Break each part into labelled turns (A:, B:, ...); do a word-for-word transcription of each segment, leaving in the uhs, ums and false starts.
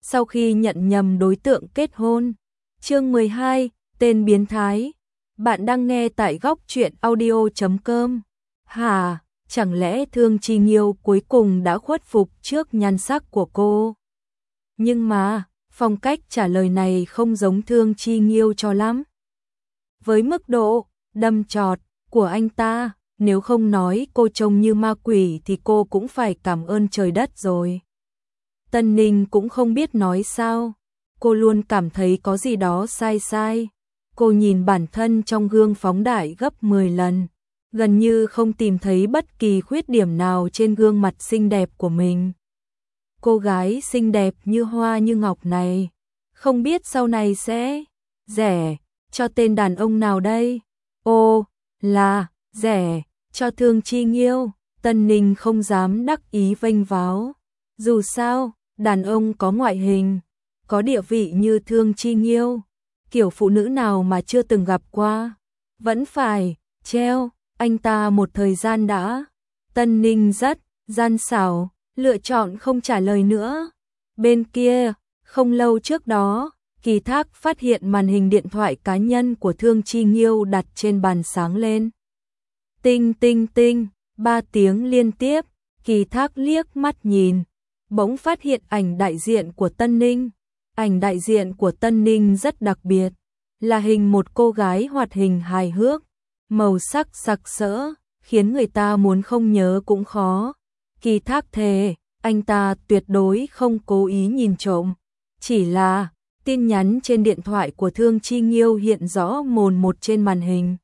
A: sau khi nhận nhầm đối tượng kết hôn. Chương mười hai, tên biến thái. Bạn đang nghe tại góc truyện audio chấm com. Hả, chẳng lẽ Thương Chi Nghiêu cuối cùng đã khuất phục trước nhan sắc của cô? Nhưng mà, phong cách trả lời này không giống Thương Chi Nghiêu cho lắm. Với mức độ đâm chọt của anh ta, nếu không nói cô trông như ma quỷ thì cô cũng phải cảm ơn trời đất rồi. Tân Ninh cũng không biết nói sao, cô luôn cảm thấy có gì đó sai sai. Cô nhìn bản thân trong gương phóng đại gấp mười lần, gần như không tìm thấy bất kỳ khuyết điểm nào trên gương mặt xinh đẹp của mình. Cô gái xinh đẹp như hoa như ngọc này, không biết sau này sẽ rẻ cho tên đàn ông nào đây? Ô, là rẻ cho Thương Chi Nghiêu. Tân Ninh không dám đắc ý vênh váo. Dù sao, đàn ông có ngoại hình, có địa vị như Thương Chi Nghiêu, kiểu phụ nữ nào mà chưa từng gặp qua, vẫn phải treo anh ta một thời gian đã. Tân Ninh rất gian xảo, lựa chọn không trả lời nữa. Bên kia, không lâu trước đó, Kỳ Thác phát hiện màn hình điện thoại cá nhân của Thương Chi Nghiêu đặt trên bàn sáng lên. Tinh tinh tinh, ba tiếng liên tiếp. Kỳ Thác liếc mắt nhìn, bỗng phát hiện ảnh đại diện của Tân Ninh. Ảnh đại diện của Tân Ninh rất đặc biệt, là hình một cô gái hoạt hình hài hước, màu sắc sặc sỡ, khiến người ta muốn không nhớ cũng khó. Kỳ Thác thề, anh ta tuyệt đối không cố ý nhìn trộm, chỉ là tin nhắn trên điện thoại của Thương Chi Nghiêu hiện rõ mồn một trên màn hình.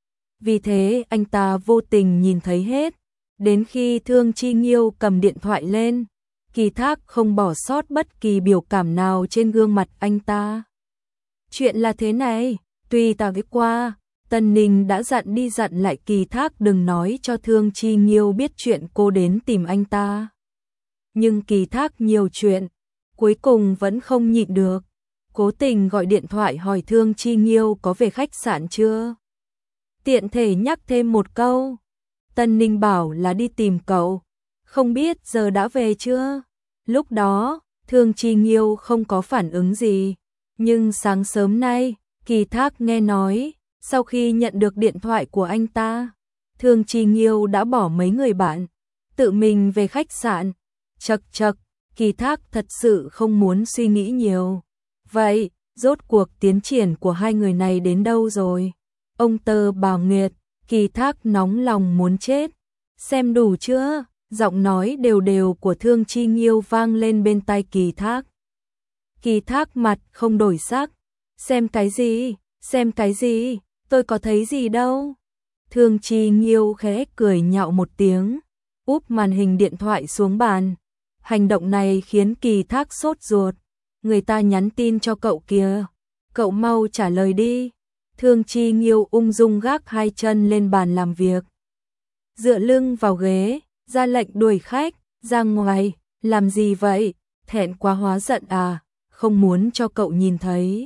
A: Vì thế anh ta vô tình nhìn thấy hết, đến khi Thương Chi Nghiêu cầm điện thoại lên, Kỳ Thác không bỏ sót bất kỳ biểu cảm nào trên gương mặt anh ta. Chuyện là thế này, tuy ta biết qua, Tân Ninh đã dặn đi dặn lại Kỳ Thác đừng nói cho Thương Chi Nghiêu biết chuyện cô đến tìm anh ta. Nhưng Kỳ Thác nhiều chuyện, cuối cùng vẫn không nhịn được, cố tình gọi điện thoại hỏi Thương Chi Nghiêu có về khách sạn chưa. Tiện thể nhắc thêm một câu, Tân Ninh bảo là đi tìm cậu, không biết giờ đã về chưa. Lúc đó, Thương Chi Nghiêu không có phản ứng gì, nhưng sáng sớm nay, Kỳ Thác nghe nói, sau khi nhận được điện thoại của anh ta, Thương Chi Nghiêu đã bỏ mấy người bạn, tự mình về khách sạn. Chậc chậc, Kỳ Thác thật sự không muốn suy nghĩ nhiều. Vậy, rốt cuộc tiến triển của hai người này đến đâu rồi? Ông Tơ Bà Nguyệt, Kỳ Thác nóng lòng muốn chết. Xem đủ chưa? Giọng nói đều đều của Thương Chi Nghiêu vang lên bên tai Kỳ Thác. Kỳ Thác mặt không đổi sắc. Xem cái gì? Xem cái gì? Tôi có thấy gì đâu. Thương Chi Nghiêu khẽ cười nhạo một tiếng, úp màn hình điện thoại xuống bàn. Hành động này khiến Kỳ Thác sốt ruột. Người ta nhắn tin cho cậu kìa, cậu mau trả lời đi. Thương Chi Nghiêu ung dung gác hai chân lên bàn làm việc, dựa lưng vào ghế, ra lệnh đuổi khách ra ngoài. Làm gì vậy? Thẹn quá hóa giận à? Không muốn cho cậu nhìn thấy.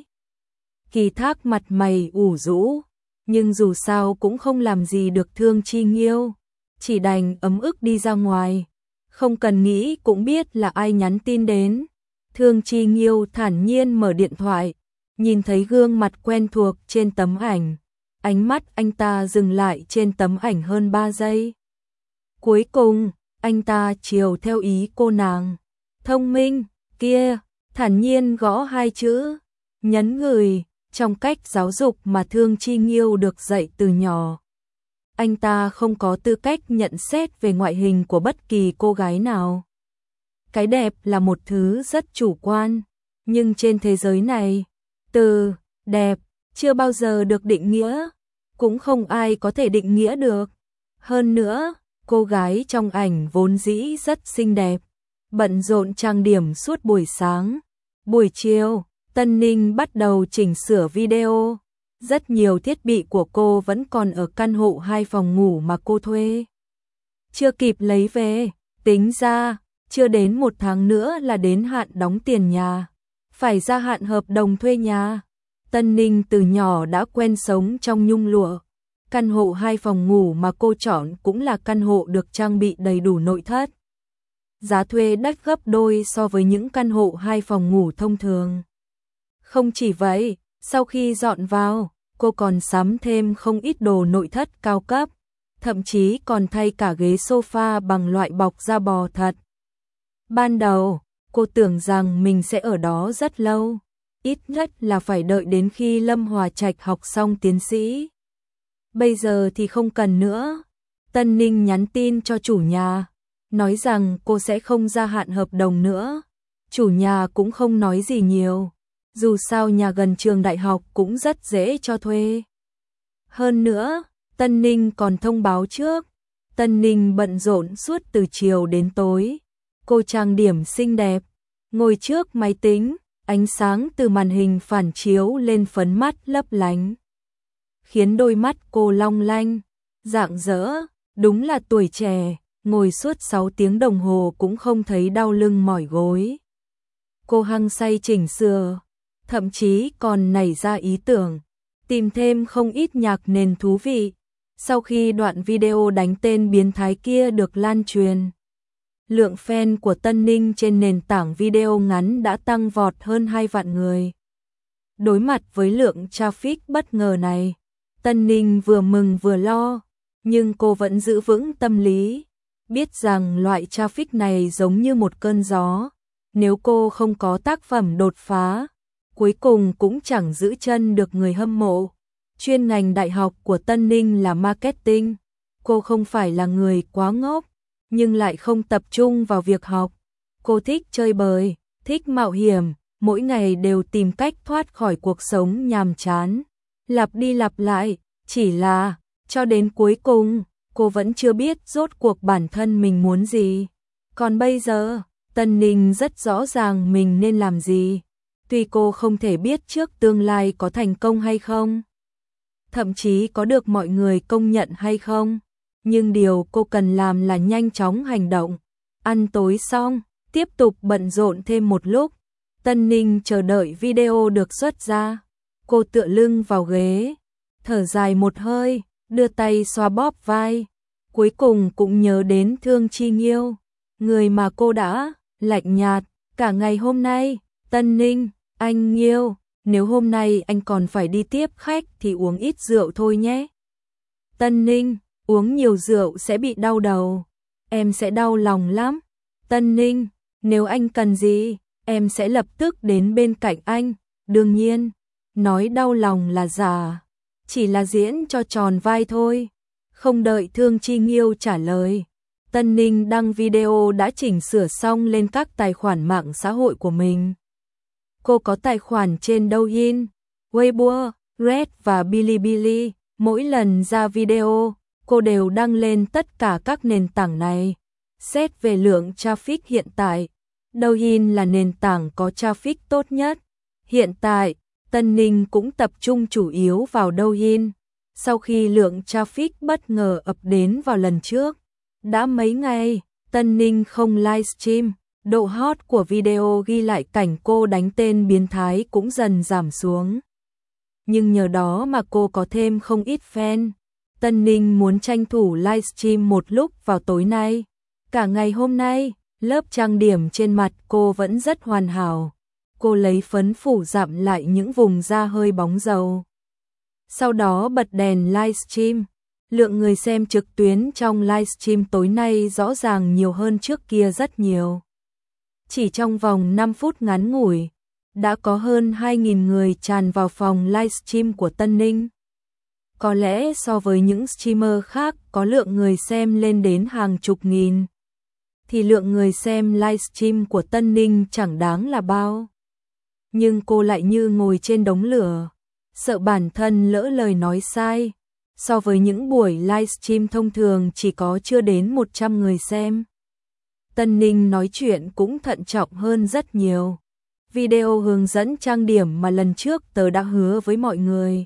A: Kỳ Thác mặt mày ủ rũ, nhưng dù sao cũng không làm gì được Thương Chi Nghiêu, chỉ đành ấm ức đi ra ngoài. Không cần nghĩ cũng biết là ai nhắn tin đến. Thương Chi Nghiêu thản nhiên mở điện thoại, nhìn thấy gương mặt quen thuộc trên tấm ảnh. Ánh mắt anh ta dừng lại trên tấm ảnh hơn ba giây. Cuối cùng, anh ta chiều theo ý cô nàng thông minh kia, thản nhiên gõ hai chữ nhấn gửi, trong cách giáo dục mà Thương Chi Nghiêu được dạy từ nhỏ. Anh ta không có tư cách nhận xét về ngoại hình của bất kỳ cô gái nào. Cái đẹp là một thứ rất chủ quan, nhưng trên thế giới này, từ đẹp chưa bao giờ được định nghĩa, cũng không ai có thể định nghĩa được. Hơn nữa, cô gái trong ảnh vốn dĩ rất xinh đẹp, bận rộn trang điểm suốt buổi sáng. Buổi chiều, Tân Ninh bắt đầu chỉnh sửa video. Rất nhiều thiết bị của cô vẫn còn ở căn hộ hai phòng ngủ mà cô thuê, chưa kịp lấy về. Tính ra, chưa đến một tháng nữa là đến hạn đóng tiền nhà, phải gia hạn hợp đồng thuê nhà. Tân Ninh từ nhỏ đã quen sống trong nhung lụa. Căn hộ hai phòng ngủ mà cô chọn cũng là căn hộ được trang bị đầy đủ nội thất. giá thuê đắt gấp đôi so với những căn hộ hai phòng ngủ thông thường. Không chỉ vậy, sau khi dọn vào, cô còn sắm thêm không ít đồ nội thất cao cấp, thậm chí còn thay cả ghế sofa bằng loại bọc da bò thật. Ban đầu, cô tưởng rằng mình sẽ ở đó rất lâu, ít nhất là phải đợi đến khi Lâm Hòa Trạch học xong tiến sĩ. Bây giờ thì không cần nữa. Tân Ninh nhắn tin cho chủ nhà, nói rằng cô sẽ không gia hạn hợp đồng nữa. Chủ nhà cũng không nói gì nhiều, dù sao nhà gần trường đại học cũng rất dễ cho thuê. Hơn nữa, Tân Ninh còn thông báo trước. Tân Ninh bận rộn suốt từ chiều đến tối. Cô trang điểm xinh đẹp, ngồi trước máy tính, ánh sáng từ màn hình phản chiếu lên phấn mắt lấp lánh, khiến đôi mắt cô long lanh, rạng rỡ, đúng là tuổi trẻ, ngồi suốt sáu tiếng đồng hồ cũng không thấy đau lưng mỏi gối. Cô hăng say chỉnh sửa, thậm chí còn nảy ra ý tưởng, tìm thêm không ít nhạc nền thú vị. Sau khi đoạn video đánh tên biến thái kia được lan truyền, lượng fan của Tân Ninh trên nền tảng video ngắn đã tăng vọt hơn hai vạn người. Đối mặt với lượng traffic bất ngờ này, Tân Ninh vừa mừng vừa lo, nhưng cô vẫn giữ vững tâm lý, biết rằng loại traffic này giống như một cơn gió, nếu cô không có tác phẩm đột phá, cuối cùng cũng chẳng giữ chân được người hâm mộ. Chuyên ngành đại học của Tân Ninh là marketing, cô không phải là người quá ngốc, nhưng lại không tập trung vào việc học. Cô thích chơi bời, thích mạo hiểm, mỗi ngày đều tìm cách thoát khỏi cuộc sống nhàm chán, lặp đi lặp lại, chỉ là, cho đến cuối cùng, cô vẫn chưa biết rốt cuộc bản thân mình muốn gì. Còn bây giờ, Tân Ninh rất rõ ràng mình nên làm gì, tuy cô không thể biết trước tương lai có thành công hay không, thậm chí có được mọi người công nhận hay không, nhưng điều cô cần làm là nhanh chóng hành động. Ăn tối xong, tiếp tục bận rộn thêm một lúc, Tân Ninh chờ đợi video được xuất ra. Cô tựa lưng vào ghế, thở dài một hơi, đưa tay xoa bóp vai, cuối cùng cũng nhớ đến Thương Chi Nghiêu, người mà cô đã lạnh nhạt cả ngày hôm nay. Tân Ninh, anh Nghiêu, nếu hôm nay anh còn phải đi tiếp khách thì uống ít rượu thôi nhé. Tân Ninh, uống nhiều rượu sẽ bị đau đầu, em sẽ đau lòng lắm. Tân Ninh, nếu anh cần gì, em sẽ lập tức đến bên cạnh anh. Đương nhiên, nói đau lòng là giả, chỉ là diễn cho tròn vai thôi. Không đợi Thương Chi Nghiêu trả lời, Tân Ninh đăng video đã chỉnh sửa xong lên các tài khoản mạng xã hội của mình. Cô có tài khoản trên Douyin, Weibo, Red và Bilibili. Mỗi lần ra video, cô đều đăng lên tất cả các nền tảng này. Xét về lượng traffic hiện tại, Douyin là nền tảng có traffic tốt nhất. Hiện tại, Tân Ninh cũng tập trung chủ yếu vào Douyin. Sau khi lượng traffic bất ngờ ập đến vào lần trước, đã mấy ngày, Tân Ninh không livestream, độ hot của video ghi lại cảnh cô đánh tên biến thái cũng dần giảm xuống. Nhưng nhờ đó mà cô có thêm không ít fan. Tân Ninh muốn tranh thủ livestream một lúc vào tối nay. Cả ngày hôm nay, lớp trang điểm trên mặt cô vẫn rất hoàn hảo. Cô lấy phấn phủ dặm lại những vùng da hơi bóng dầu. Sau đó bật đèn livestream. Lượng người xem trực tuyến trong livestream tối nay rõ ràng nhiều hơn trước kia rất nhiều. Chỉ trong vòng năm phút ngắn ngủi, đã có hơn hai nghìn người tràn vào phòng livestream của Tân Ninh. Có lẽ so với những streamer khác có lượng người xem lên đến hàng chục nghìn, thì lượng người xem livestream của Tân Ninh chẳng đáng là bao. Nhưng cô lại như ngồi trên đống lửa, sợ bản thân lỡ lời nói sai. So với những buổi livestream thông thường chỉ có chưa đến một trăm người xem, Tân Ninh nói chuyện cũng thận trọng hơn rất nhiều. Video hướng dẫn trang điểm mà lần trước tớ đã hứa với mọi người,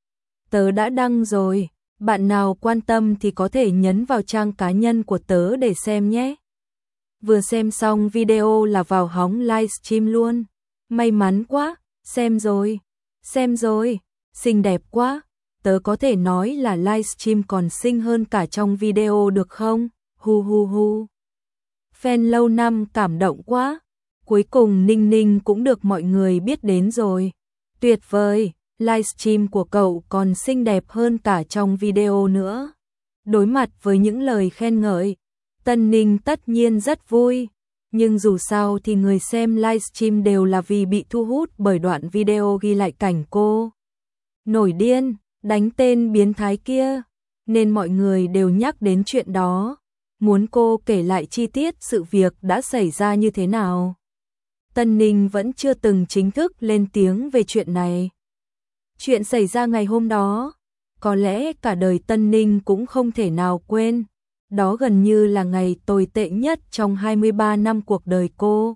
A: tớ đã đăng rồi, bạn nào quan tâm thì có thể nhấn vào trang cá nhân của tớ để xem nhé. Vừa xem xong video là vào hóng livestream luôn. May mắn quá, xem rồi, xem rồi, xinh đẹp quá. Tớ có thể nói là livestream còn xinh hơn cả trong video được không? Hu hu hu. Fan lâu năm cảm động quá. Cuối cùng Ninh Ninh cũng được mọi người biết đến rồi. Tuyệt vời, livestream của cậu còn xinh đẹp hơn cả trong video nữa. Đối mặt với những lời khen ngợi, Tân Ninh tất nhiên rất vui. Nhưng dù sao thì người xem livestream đều là vì bị thu hút bởi đoạn video ghi lại cảnh cô nổi điên, đánh tên biến thái kia. Nên mọi người đều nhắc đến chuyện đó, muốn cô kể lại chi tiết sự việc đã xảy ra như thế nào. Tân Ninh vẫn chưa từng chính thức lên tiếng về chuyện này. Chuyện xảy ra ngày hôm đó, có lẽ cả đời Tân Ninh cũng không thể nào quên. Đó gần như là ngày tồi tệ nhất trong hai mươi ba năm cuộc đời cô.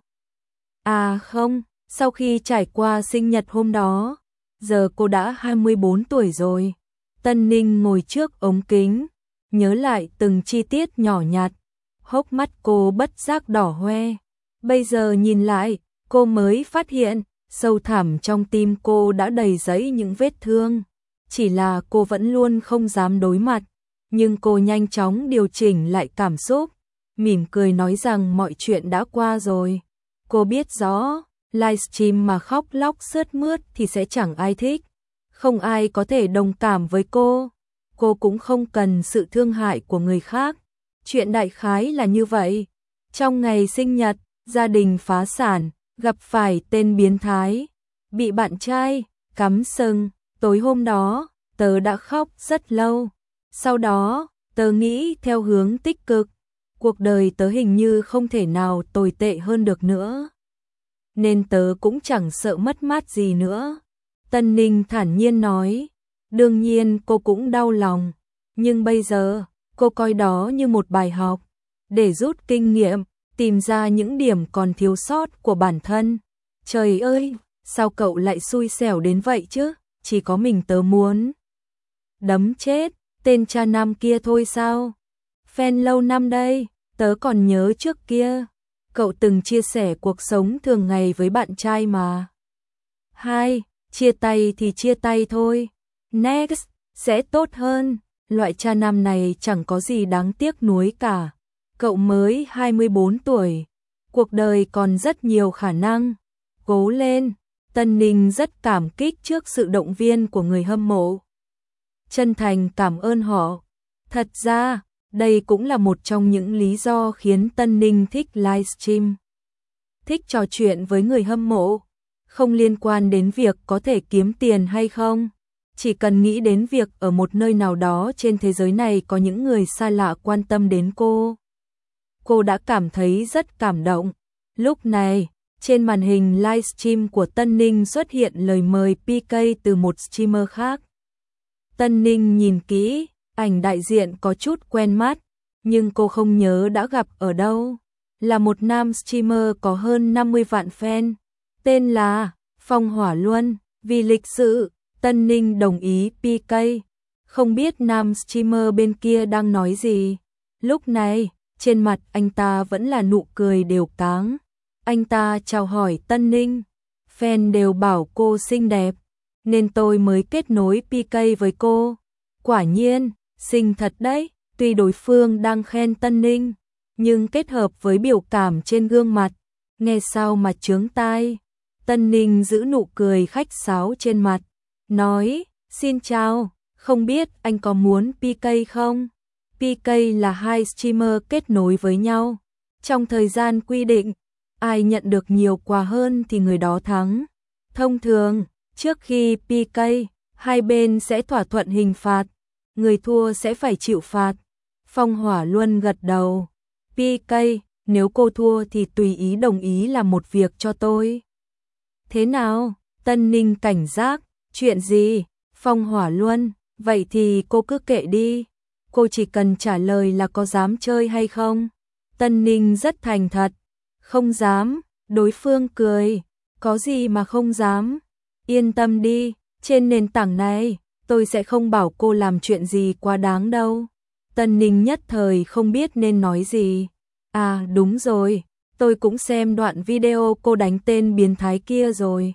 A: À không, sau khi trải qua sinh nhật hôm đó, giờ cô đã hai mươi bốn tuổi rồi. Tân Ninh ngồi trước ống kính, nhớ lại từng chi tiết nhỏ nhặt, hốc mắt cô bất giác đỏ hoe. Bây giờ nhìn lại, cô mới phát hiện, sâu thẳm trong tim cô đã đầy dẫy những vết thương. Chỉ là cô vẫn luôn không dám đối mặt, nhưng cô nhanh chóng điều chỉnh lại cảm xúc, mỉm cười nói rằng mọi chuyện đã qua rồi. Cô biết rõ, livestream mà khóc lóc sướt mướt thì sẽ chẳng ai thích, không ai có thể đồng cảm với cô. Cô cũng không cần sự thương hại của người khác. Chuyện đại khái là như vậy. Trong ngày sinh nhật, gia đình phá sản, gặp phải tên biến thái, bị bạn trai cắm sừng. Tối hôm đó, tớ đã khóc rất lâu. Sau đó, tớ nghĩ theo hướng tích cực, cuộc đời tớ hình như không thể nào tồi tệ hơn được nữa. Nên tớ cũng chẳng sợ mất mát gì nữa. Tân Ninh thản nhiên nói. Đương nhiên cô cũng đau lòng, nhưng bây giờ, cô coi đó như một bài học, để rút kinh nghiệm, tìm ra những điểm còn thiếu sót của bản thân. Trời ơi, sao cậu lại xui xẻo đến vậy chứ? Chỉ có mình tớ muốn đấm chết tên cha nam kia thôi sao? Fan lâu năm đây, tớ còn nhớ trước kia, cậu từng chia sẻ cuộc sống thường ngày với bạn trai mà. Hai, chia tay thì chia tay thôi. Next, sẽ tốt hơn. Loại cha nam này chẳng có gì đáng tiếc nuối cả. Cậu mới hai mươi bốn tuổi, cuộc đời còn rất nhiều khả năng. Cố lên. Tân Ninh rất cảm kích trước sự động viên của người hâm mộ. Chân thành cảm ơn họ. Thật ra, đây cũng là một trong những lý do khiến Tân Ninh thích livestream. Thích trò chuyện với người hâm mộ, không liên quan đến việc có thể kiếm tiền hay không. Chỉ cần nghĩ đến việc ở một nơi nào đó trên thế giới này có những người xa lạ quan tâm đến cô. Cô đã cảm thấy rất cảm động. Lúc này, trên màn hình livestream của Tân Ninh xuất hiện lời mời pê ca từ một streamer khác. Tân Ninh nhìn kỹ, ảnh đại diện có chút quen mắt, nhưng cô không nhớ đã gặp ở đâu. Là một nam streamer có hơn năm mươi vạn fan, tên là Phong Hỏa Luân. Vì lịch sự, Tân Ninh đồng ý pê ca. Không biết nam streamer bên kia đang nói gì. Lúc này, trên mặt anh ta vẫn là nụ cười đều cáng. Anh ta chào hỏi Tân Ninh. Fan đều bảo cô xinh đẹp, nên tôi mới kết nối pê ca với cô. Quả nhiên, xinh thật đấy. Tuy đối phương đang khen Tân Ninh, nhưng kết hợp với biểu cảm trên gương mặt, nghe sao mà chướng tai. Tân Ninh giữ nụ cười khách sáo trên mặt, nói, xin chào, không biết anh có muốn pê ca không? pê ca là hai streamer kết nối với nhau. Trong thời gian quy định, ai nhận được nhiều quà hơn thì người đó thắng. Thông thường, trước khi pê ca, hai bên sẽ thỏa thuận hình phạt, người thua sẽ phải chịu phạt. Phong Hỏa Luân gật đầu. pê ca, nếu cô thua thì tùy ý đồng ý làm một việc cho tôi. Thế nào? Tân Ninh cảnh giác. Chuyện gì? Phong Hỏa Luân, vậy thì cô cứ kệ đi. Cô chỉ cần trả lời là có dám chơi hay không. Tân Ninh rất thành thật. Không dám. Đối phương cười. Có gì mà không dám. Yên tâm đi, trên nền tảng này, tôi sẽ không bảo cô làm chuyện gì quá đáng đâu. Tân Ninh nhất thời không biết nên nói gì. À đúng rồi, tôi cũng xem đoạn video cô đánh tên biến thái kia rồi.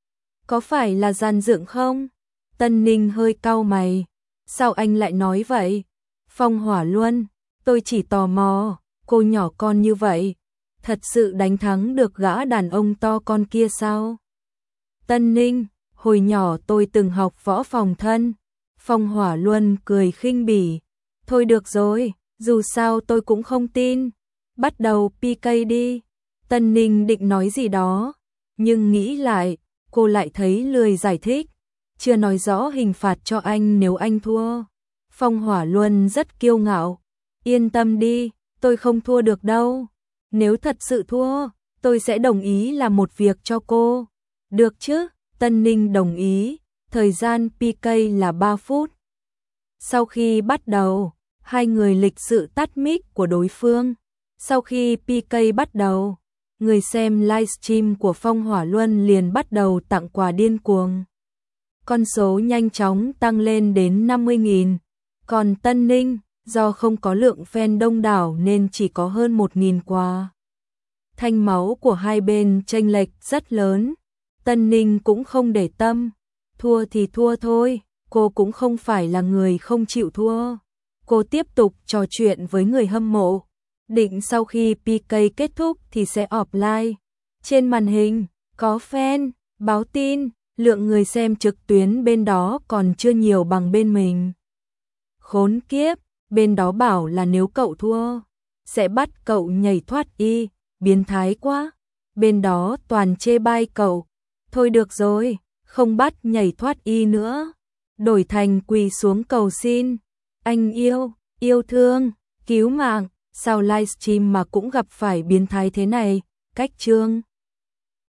A: Có phải là gian dựng không? Tân Ninh hơi cau mày. Sao anh lại nói vậy? Phong Hỏa Luân, tôi chỉ tò mò, cô nhỏ con như vậy, thật sự đánh thắng được gã đàn ông to con kia sao? Tân Ninh, hồi nhỏ tôi từng học võ phòng thân. Phong Hỏa Luân cười khinh bỉ. Thôi được rồi, dù sao tôi cũng không tin. Bắt đầu pê ca đi. Tân Ninh định nói gì đó, nhưng nghĩ lại, cô lại thấy lười giải thích. Chưa nói rõ hình phạt cho anh nếu anh thua. Phong Hỏa Luân rất kiêu ngạo. Yên tâm đi, tôi không thua được đâu. Nếu thật sự thua, tôi sẽ đồng ý làm một việc cho cô. Được chứ? Tân Ninh đồng ý. Thời gian pê ca là ba phút. Sau khi bắt đầu, hai người lịch sự tắt mic của đối phương. Sau khi pê ca bắt đầu, người xem livestream của Phong Hỏa Luân liền bắt đầu tặng quà điên cuồng. Con số nhanh chóng tăng lên đến năm mươi nghìn. Còn Tân Ninh, do không có lượng fan đông đảo nên chỉ có hơn một nghìn quà. Thanh máu của hai bên chênh lệch rất lớn. Tân Ninh cũng không để tâm. Thua thì thua thôi, cô cũng không phải là người không chịu thua. Cô tiếp tục trò chuyện với người hâm mộ. Định sau khi pê ca kết thúc thì sẽ offline. Trên màn hình, có fan, báo tin, lượng người xem trực tuyến bên đó còn chưa nhiều bằng bên mình. Khốn kiếp, bên đó bảo là nếu cậu thua, sẽ bắt cậu nhảy thoát y, biến thái quá. Bên đó toàn chê bai cậu. Thôi được rồi, không bắt nhảy thoát y nữa. Đổi thành quỳ xuống cầu xin. Anh yêu, yêu thương, cứu mạng. Sao livestream mà cũng gặp phải biến thái thế này? Cách chương